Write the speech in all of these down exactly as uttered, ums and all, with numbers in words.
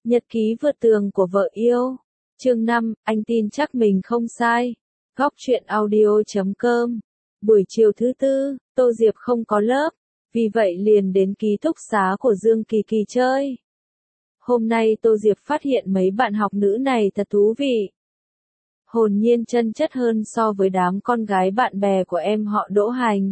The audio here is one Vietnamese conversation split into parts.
Nhật ký vượt tường của vợ yêu. Chương năm, anh tin chắc mình không sai. Góc truyện audio chấm com. Buổi chiều thứ tư, Tô Diệp không có lớp, vì vậy liền đến ký túc xá của Dương Kỳ Kỳ chơi. Hôm nay Tô Diệp phát hiện mấy bạn học nữ này thật thú vị. Hồn nhiên chân chất hơn so với đám con gái bạn bè của em họ Đỗ Hành.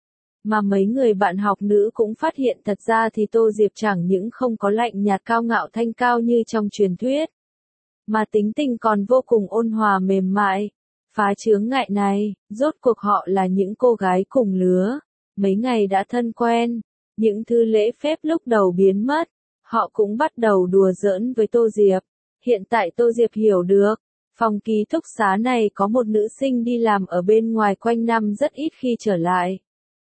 Mà mấy người bạn học nữ cũng phát hiện thật ra thì Tô Diệp chẳng những không có lạnh nhạt cao ngạo thanh cao như trong truyền thuyết, mà tính tình còn vô cùng ôn hòa mềm mại. Phá chướng ngại này, rốt cuộc họ là những cô gái cùng lứa, mấy ngày đã thân quen, những thứ lễ phép lúc đầu biến mất, họ cũng bắt đầu đùa giỡn với Tô Diệp. Hiện tại Tô Diệp hiểu được, phòng ký túc xá này có một nữ sinh đi làm ở bên ngoài quanh năm rất ít khi trở lại.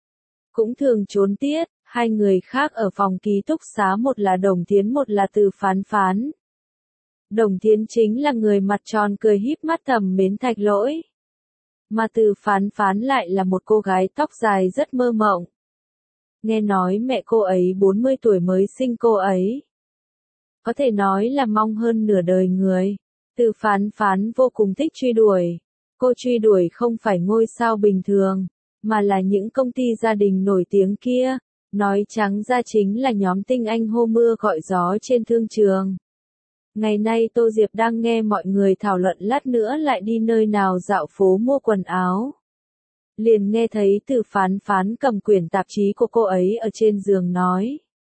Cũng thường trốn tiết, hai người khác ở phòng ký túc xá một là Đồng Thiến một là Từ Phán Phán. Đồng Thiến chính là người mặt tròn cười híp mắt thầm mến Thạch Lỗi. Mà Từ Phán Phán lại là một cô gái tóc dài rất mơ mộng. Nghe nói mẹ cô ấy bốn mươi tuổi mới sinh cô ấy. Có thể nói là mong hơn nửa đời người. Từ Phán Phán vô cùng thích truy đuổi. Cô truy đuổi không phải ngôi sao bình thường, mà là những công ty gia đình nổi tiếng kia. Nói trắng ra chính là nhóm tinh anh hô mưa gọi gió trên thương trường. Ngày nay Tô Diệp đang nghe mọi người thảo luận lát nữa lại đi nơi nào dạo phố mua quần áo. Liền nghe thấy Từ Phán Phán cầm quyển tạp chí của cô ấy ở trên giường nói.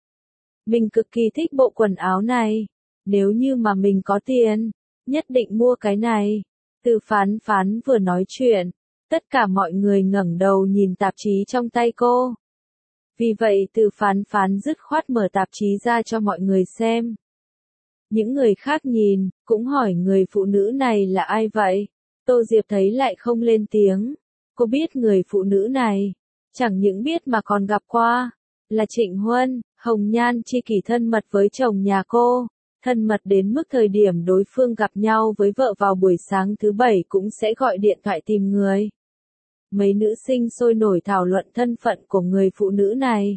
Mình cực kỳ thích bộ quần áo này. Nếu như mà mình có tiền, nhất định mua cái này. Từ Phán Phán vừa nói chuyện, tất cả mọi người ngẩng đầu nhìn tạp chí trong tay cô. Vì vậy Từ Phán Phán dứt khoát mở tạp chí ra cho mọi người xem. Những người khác nhìn, cũng hỏi người phụ nữ này là ai vậy? Tô Diệp thấy lại không lên tiếng. Cô biết người phụ nữ này, chẳng những biết mà còn gặp qua, là Trịnh Huân, hồng nhan chi kỷ thân mật với chồng nhà cô, thân mật đến mức thời điểm đối phương gặp nhau với vợ vào buổi sáng thứ bảy cũng sẽ gọi điện thoại tìm người. Mấy nữ sinh sôi nổi thảo luận thân phận của người phụ nữ này.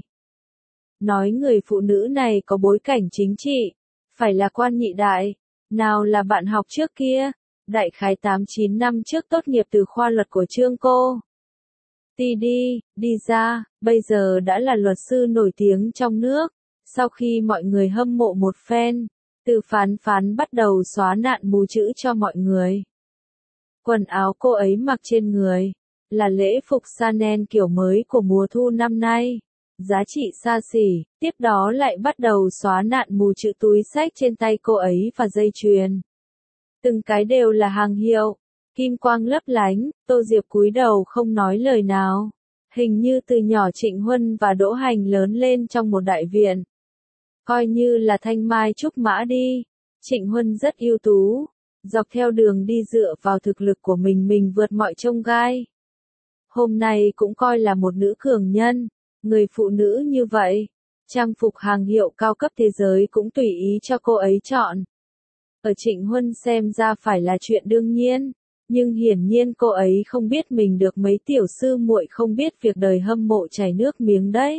Nói người phụ nữ này có bối cảnh chính trị, phải là quan nhị đại, nào là bạn học trước kia, đại khái tám chín năm trước tốt nghiệp từ khoa luật của Trương cô. Ti đi, đi ra, bây giờ đã là luật sư nổi tiếng trong nước. Sau khi mọi người hâm mộ một phen, Từ Phán Phán bắt đầu xóa nạn mù chữ cho mọi người. Quần áo cô ấy mặc trên người là lễ phục Chanel kiểu mới của mùa thu năm nay, giá trị xa xỉ. Tiếp đó lại bắt đầu xóa nạn mù chữ túi xách trên tay cô ấy và dây chuyền. Từng cái đều là hàng hiệu, kim quang lấp lánh. Tô Diệp cúi đầu không nói lời nào. Hình như từ nhỏ Trịnh Huân và Đỗ Hành lớn lên trong một đại viện. Coi như là thanh mai trúc mã đi. Trịnh Huân rất ưu tú, dọc theo đường đi dựa vào thực lực của mình mình vượt mọi chông gai. Hôm nay cũng coi là một nữ cường nhân. Người phụ nữ như vậy, trang phục hàng hiệu cao cấp thế giới cũng tùy ý cho cô ấy chọn. Ở Trịnh Huân xem ra phải là chuyện đương nhiên, nhưng hiển nhiên cô ấy không biết mình được mấy tiểu sư muội không biết việc đời hâm mộ chảy nước miếng đấy.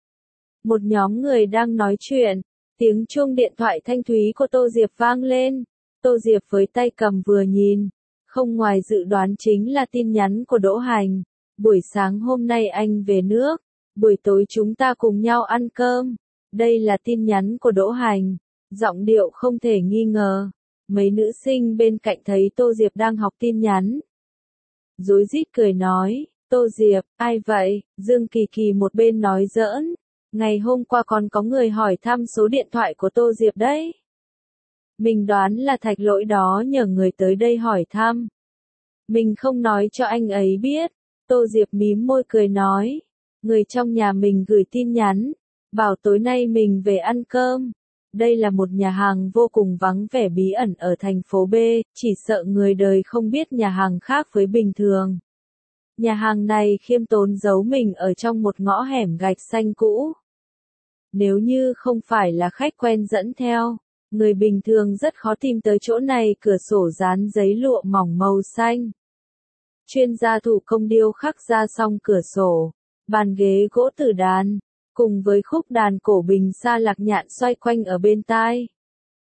Một nhóm người đang nói chuyện, tiếng chuông điện thoại thanh thúy của Tô Diệp vang lên. Tô Diệp với tay cầm vừa nhìn, không ngoài dự đoán chính là tin nhắn của Đỗ Hành. Buổi sáng hôm nay anh về nước, buổi tối chúng ta cùng nhau ăn cơm. Đây là tin nhắn của Đỗ Hành, giọng điệu không thể nghi ngờ. Mấy nữ sinh bên cạnh thấy Tô Diệp đang học tin nhắn, rối rít cười nói, Tô Diệp, ai vậy? Dương Kỳ Kỳ một bên nói giỡn, ngày hôm qua còn có người hỏi thăm số điện thoại của Tô Diệp đấy. Mình đoán là Thạch Lỗi đó nhờ người tới đây hỏi thăm. Mình không nói cho anh ấy biết. Tô Diệp mím môi cười nói, người trong nhà mình gửi tin nhắn, bảo tối nay mình về ăn cơm. Đây là một nhà hàng vô cùng vắng vẻ bí ẩn ở thành phố B, chỉ sợ người đời không biết nhà hàng khác với bình thường. Nhà hàng này khiêm tốn giấu mình ở trong một ngõ hẻm gạch xanh cũ. Nếu như không phải là khách quen dẫn theo, người bình thường rất khó tìm tới chỗ này. Cửa sổ dán giấy lụa mỏng màu xanh. Chuyên gia thủ công điêu khắc ra song cửa sổ, bàn ghế gỗ tử đàn, cùng với khúc đàn cổ bình xa lạc nhạn xoay quanh ở bên tai.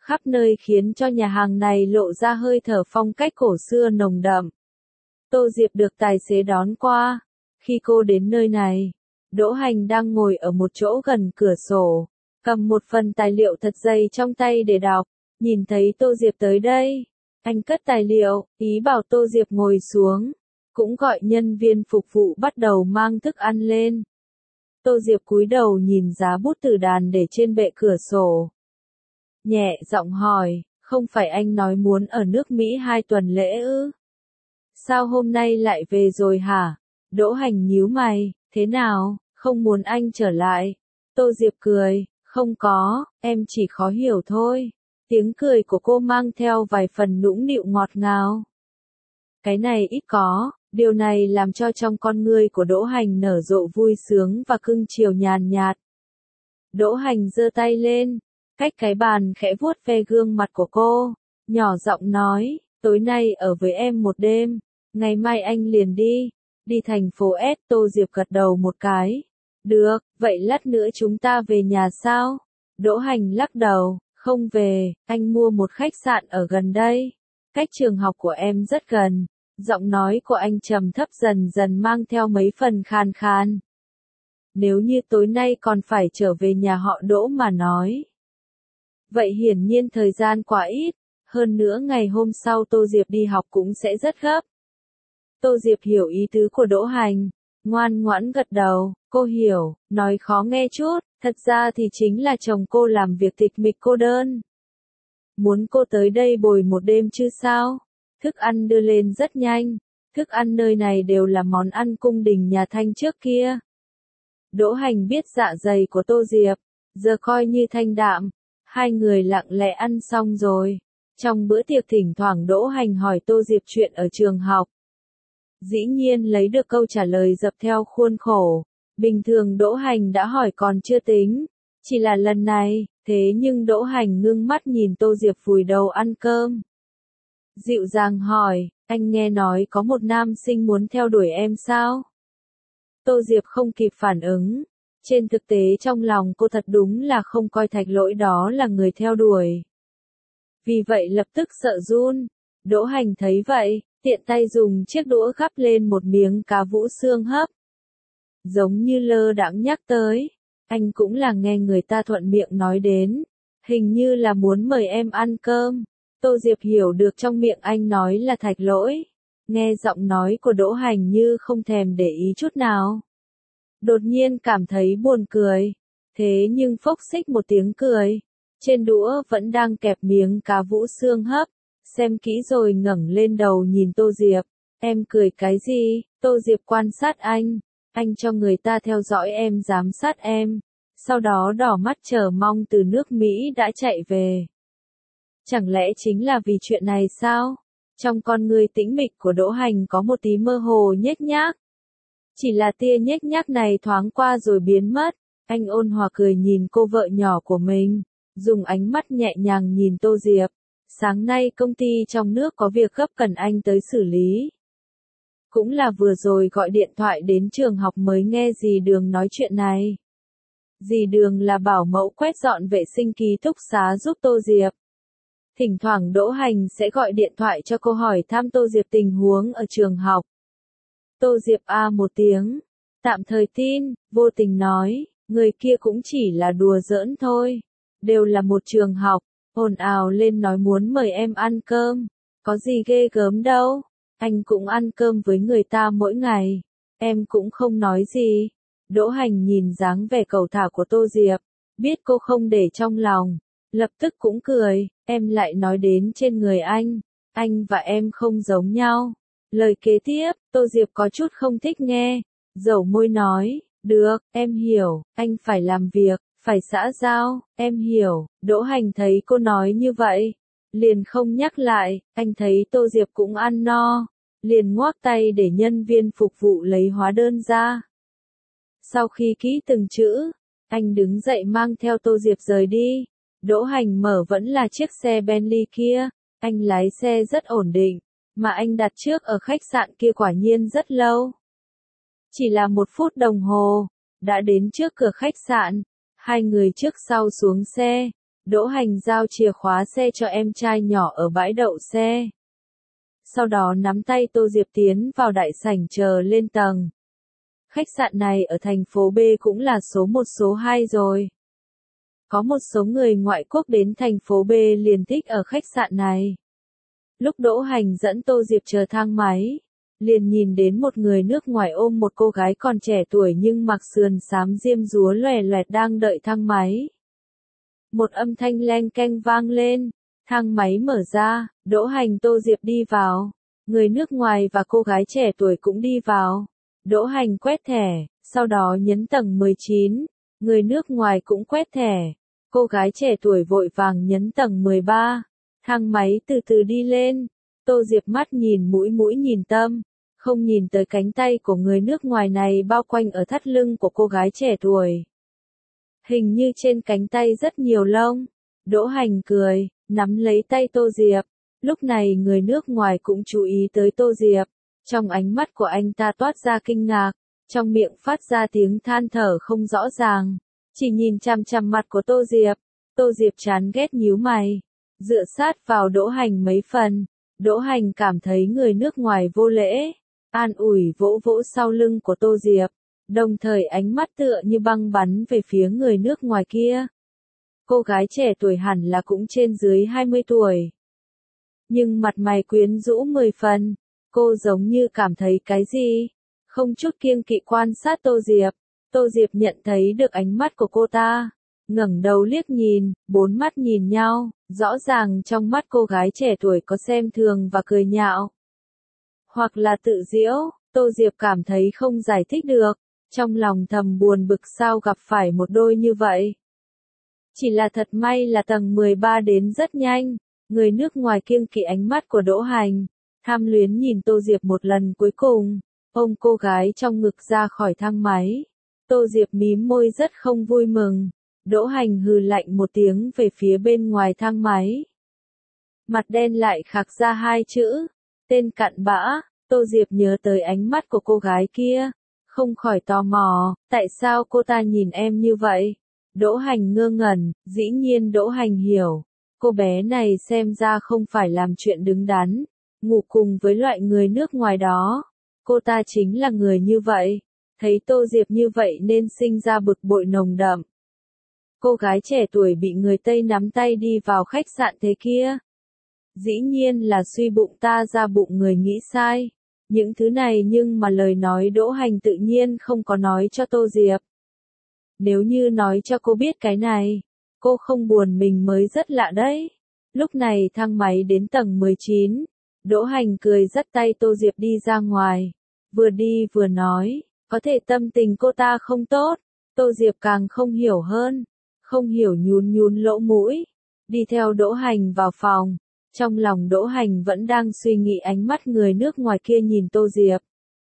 khắp nơi khiến cho nhà hàng này lộ ra hơi thở phong cách cổ xưa nồng đậm. Tô Diệp được tài xế đón qua. Khi cô đến nơi này, Đỗ Hành đang ngồi ở một chỗ gần cửa sổ, cầm một phần tài liệu thật dày trong tay để đọc. Nhìn thấy Tô Diệp tới đây, anh cất tài liệu, ý bảo Tô Diệp ngồi xuống, cũng gọi nhân viên phục vụ bắt đầu mang thức ăn lên. Tô Diệp cúi đầu nhìn giá bút từ đàn để trên bệ cửa sổ. Nhẹ giọng hỏi, không phải anh nói muốn ở nước Mỹ hai tuần lễ ư? Sao hôm nay lại về rồi hả? Đỗ Hành nhíu mày, thế nào, không muốn anh trở lại? Tô Diệp cười, không có, em chỉ khó hiểu thôi. Tiếng cười của cô mang theo vài phần nũng nịu ngọt ngào. Cái này ít có, điều này làm cho trong con ngươi của Đỗ Hành nở rộ vui sướng và cưng chiều nhàn nhạt. Đỗ Hành giơ tay lên, cách cái bàn khẽ vuốt ve gương mặt của cô, nhỏ giọng nói, tối nay ở với em một đêm, ngày mai anh liền đi, đi thành phố S. Tô Diệp gật đầu một cái. Được, vậy lát nữa chúng ta về nhà sao? Đỗ Hành lắc đầu, không về, anh mua một khách sạn ở gần đây. Cách trường học của em rất gần. Giọng nói của anh trầm thấp dần dần mang theo mấy phần khàn khàn. Nếu như tối nay còn phải trở về nhà họ Đỗ mà nói. Vậy hiển nhiên thời gian quá ít, hơn nữa ngày hôm sau Tô Diệp đi học cũng sẽ rất gấp. Tô Diệp hiểu ý tứ của Đỗ Hành, ngoan ngoãn gật đầu, cô hiểu, nói khó nghe chút, thật ra thì chính là chồng cô làm việc tịch mịch cô đơn. Muốn cô tới đây bồi một đêm chứ sao? Thức ăn đưa lên rất nhanh, thức ăn nơi này đều là món ăn cung đình nhà Thanh trước kia. Đỗ Hành biết dạ dày của Tô Diệp, giờ coi như thanh đạm, hai người lặng lẽ ăn xong rồi. Trong bữa tiệc thỉnh thoảng Đỗ Hành hỏi Tô Diệp chuyện ở trường học. Dĩ nhiên lấy được câu trả lời dập theo khuôn khổ, bình thường Đỗ Hành đã hỏi còn chưa tính, chỉ là lần này, thế nhưng Đỗ Hành ngưng mắt nhìn Tô Diệp vùi đầu ăn cơm. Dịu dàng hỏi, anh nghe nói có một nam sinh muốn theo đuổi em sao? Tô Diệp không kịp phản ứng. Trên thực tế trong lòng cô thật đúng là không coi Thạch Lỗi đó là người theo đuổi. Vì vậy lập tức sợ run. Đỗ Hành thấy vậy, tiện tay dùng chiếc đũa gắp lên một miếng cá vũ xương hấp. Giống như lơ đãng nhắc tới, anh cũng là nghe người ta thuận miệng nói đến, hình như là muốn mời em ăn cơm. Tô Diệp hiểu được trong miệng anh nói là Thạch Lỗi, nghe giọng nói của Đỗ Hành như không thèm để ý chút nào. Đột nhiên cảm thấy buồn cười, thế nhưng phốc xích một tiếng cười, trên đũa vẫn đang kẹp miếng cá vũ xương hấp, xem kỹ rồi ngẩng lên đầu nhìn Tô Diệp, em cười cái gì? Tô Diệp quan sát anh, anh cho người ta theo dõi em giám sát em, sau đó đỏ mắt chờ mong từ nước Mỹ đã chạy về. Chẳng lẽ chính là vì chuyện này sao? Trong con người tĩnh mịch của Đỗ Hành có một tí mơ hồ nhếch nhác. Chỉ là tia nhếch nhác này thoáng qua rồi biến mất, anh ôn hòa cười nhìn cô vợ nhỏ của mình, dùng ánh mắt nhẹ nhàng nhìn Tô Diệp. Sáng nay công ty trong nước có việc gấp cần anh tới xử lý. Cũng là vừa rồi gọi điện thoại đến trường học mới nghe dì Đường nói chuyện này. Dì Đường là bảo mẫu quét dọn vệ sinh ký túc xá giúp Tô Diệp. Thỉnh thoảng Đỗ Hành sẽ gọi điện thoại cho cô hỏi thăm Tô Diệp tình huống ở trường học. Tô Diệp a một tiếng, tạm thời tin, vô tình nói, người kia cũng chỉ là đùa giỡn thôi, đều là một trường học, ồn ào lên nói muốn mời em ăn cơm, có gì ghê gớm đâu, anh cũng ăn cơm với người ta mỗi ngày, em cũng không nói gì. Đỗ Hành nhìn dáng vẻ cầu thả của Tô Diệp, biết cô không để trong lòng, lập tức cũng cười, em lại nói đến trên người anh, anh và em không giống nhau. Lời kế tiếp, Tô Diệp có chút không thích nghe, dẩu môi nói, được, em hiểu, anh phải làm việc, phải xã giao, em hiểu. Đỗ Hành thấy cô nói như vậy, liền không nhắc lại, anh thấy Tô Diệp cũng ăn no, liền ngoác tay để nhân viên phục vụ lấy hóa đơn ra. Sau khi ký từng chữ, anh đứng dậy mang theo Tô Diệp rời đi. Đỗ Hành mở vẫn là chiếc xe Bentley kia, anh lái xe rất ổn định, mà anh đặt trước ở khách sạn kia quả nhiên rất lâu. Chỉ là một phút đồng hồ, đã đến trước cửa khách sạn, hai người trước sau xuống xe, Đỗ Hành giao chìa khóa xe cho em trai nhỏ ở bãi đậu xe. Sau đó nắm tay Tô Diệp tiến vào đại sảnh chờ lên tầng. Khách sạn này ở thành phố B cũng là số một số hai rồi. Có một số người ngoại quốc đến thành phố B liền thích ở khách sạn này. Lúc Đỗ Hành dẫn Tô Diệp chờ thang máy, liền nhìn đến một người nước ngoài ôm một cô gái còn trẻ tuổi nhưng mặc sườn xám diêm dúa loè loẹt đang đợi thang máy. Một âm thanh leng keng vang lên, thang máy mở ra, Đỗ Hành Tô Diệp đi vào, người nước ngoài và cô gái trẻ tuổi cũng đi vào. Đỗ Hành quét thẻ, sau đó nhấn tầng mười chín, người nước ngoài cũng quét thẻ, cô gái trẻ tuổi vội vàng nhấn tầng mười ba, thang máy từ từ đi lên, Tô Diệp mắt nhìn mũi mũi nhìn tâm, không nhìn tới cánh tay của người nước ngoài này bao quanh ở thắt lưng của cô gái trẻ tuổi. Hình như trên cánh tay rất nhiều lông, Đỗ Hành cười, nắm lấy tay Tô Diệp, lúc này người nước ngoài cũng chú ý tới Tô Diệp. Trong ánh mắt của anh ta toát ra kinh ngạc, trong miệng phát ra tiếng than thở không rõ ràng, chỉ nhìn chằm chằm mặt của Tô Diệp. Tô Diệp chán ghét nhíu mày, dựa sát vào Đỗ Hành mấy phần. Đỗ Hành cảm thấy người nước ngoài vô lễ, an ủi vỗ vỗ sau lưng của Tô Diệp, đồng thời ánh mắt tựa như băng bắn về phía người nước ngoài kia. Cô gái trẻ tuổi hẳn là cũng trên dưới hai mươi tuổi, nhưng mặt mày quyến rũ mười phần. Cô giống như cảm thấy cái gì, không chút kiêng kỵ quan sát Tô Diệp. Tô Diệp nhận thấy được ánh mắt của cô ta, ngẩng đầu liếc nhìn, bốn mắt nhìn nhau, rõ ràng trong mắt cô gái trẻ tuổi có xem thường và cười nhạo. Hoặc là tự giễu, Tô Diệp cảm thấy không giải thích được, trong lòng thầm buồn bực sao gặp phải một đôi như vậy. Chỉ là thật may là tầng mười ba đến rất nhanh, người nước ngoài kiêng kỵ ánh mắt của Đỗ Hành. Tham luyến nhìn Tô Diệp một lần cuối cùng, ôm cô gái trong ngực ra khỏi thang máy. Tô Diệp mím môi rất không vui mừng. Đỗ Hành hừ lạnh một tiếng về phía bên ngoài thang máy. Mặt đen lại khạc ra hai chữ, tên cặn bã. Tô Diệp nhớ tới ánh mắt của cô gái kia, không khỏi tò mò, tại sao cô ta nhìn em như vậy? Đỗ Hành ngơ ngẩn, dĩ nhiên Đỗ Hành hiểu, cô bé này xem ra không phải làm chuyện đứng đắn. Ngủ cùng với loại người nước ngoài đó. Cô ta chính là người như vậy. Thấy Tô Diệp như vậy nên sinh ra bực bội nồng đậm. Cô gái trẻ tuổi bị người Tây nắm tay đi vào khách sạn thế kia. Dĩ nhiên là suy bụng ta ra bụng người nghĩ sai. Những thứ này nhưng mà lời nói Đỗ Hành tự nhiên không có nói cho Tô Diệp. Nếu như nói cho cô biết cái này, cô không buồn mình mới rất lạ đấy. Lúc này thang máy đến tầng mười chín. Đỗ Hành cười dắt tay Tô Diệp đi ra ngoài, vừa đi vừa nói, có thể tâm tình cô ta không tốt. Tô Diệp càng không hiểu hơn, không hiểu nhún nhún lỗ mũi, đi theo Đỗ Hành vào phòng. Trong lòng Đỗ Hành vẫn đang suy nghĩ ánh mắt người nước ngoài kia nhìn Tô Diệp.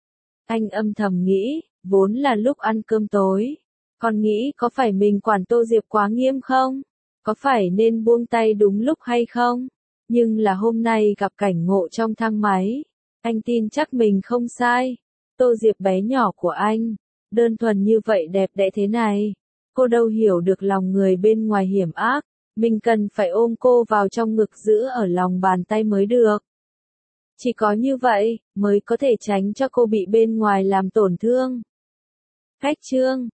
Anh âm thầm nghĩ, vốn là lúc ăn cơm tối, còn nghĩ có phải mình quản Tô Diệp quá nghiêm không? Có phải nên buông tay đúng lúc hay không? Nhưng là hôm nay gặp cảnh ngộ trong thang máy, anh tin chắc mình không sai. Tô Diệp bé nhỏ của anh, đơn thuần như vậy đẹp đẽ thế này, cô đâu hiểu được lòng người bên ngoài hiểm ác, mình cần phải ôm cô vào trong ngực giữ ở lòng bàn tay mới được. Chỉ có như vậy, mới có thể tránh cho cô bị bên ngoài làm tổn thương. Khách chương